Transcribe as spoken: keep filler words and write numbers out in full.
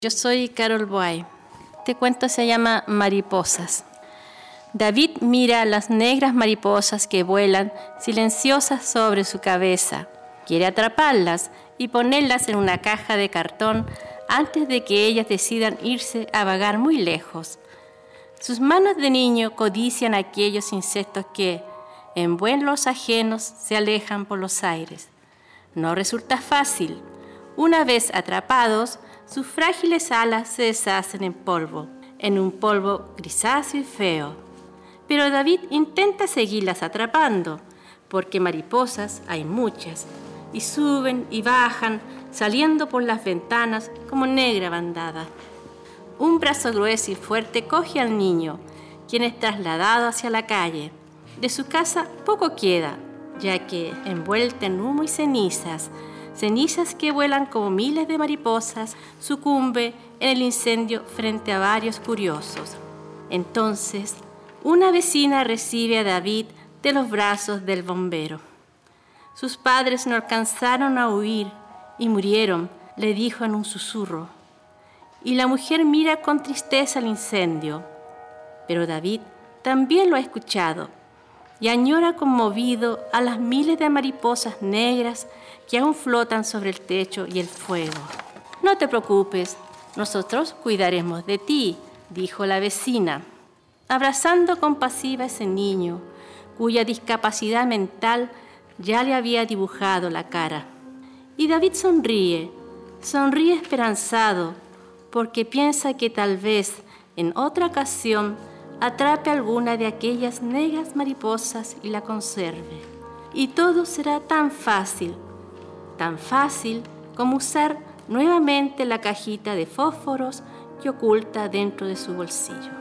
Yo soy Carol Boay. Este cuento se llama Mariposas. David mira a las negras mariposas que vuelan silenciosas sobre su cabeza. Quiere atraparlas y ponerlas en una caja de cartón antes de que ellas decidan irse a vagar muy lejos. Sus manos de niño codician aquellos insectos que, en vuelos ajenos, se alejan por los aires. No resulta fácil. Una vez atrapados, sus frágiles alas se deshacen en polvo, en un polvo grisáceo y feo. Pero David intenta seguirlas atrapando, porque mariposas hay muchas, y suben y bajan, saliendo por las ventanas como negra bandada. Un brazo grueso y fuerte coge al niño, quien es trasladado hacia la calle. De su casa poco queda, ya que, envuelta en humo y cenizas, cenizas que vuelan como miles de mariposas, sucumbe en el incendio frente a varios curiosos. Entonces, una vecina recibe a David de los brazos del bombero. Sus padres no alcanzaron a huir y murieron, le dijo en un susurro. Y la mujer mira con tristeza el incendio, pero David también lo ha escuchado y añora conmovido a las miles de mariposas negras que aún flotan sobre el techo y el fuego. No te preocupes, nosotros cuidaremos de ti, dijo la vecina, abrazando compasiva a ese niño, cuya discapacidad mental ya le había dibujado la cara. Y David sonríe, sonríe esperanzado, porque piensa que tal vez en otra ocasión atrape alguna de aquellas negras mariposas y la conserve. Y todo será tan fácil, tan fácil como usar nuevamente la cajita de fósforos que oculta dentro de su bolsillo.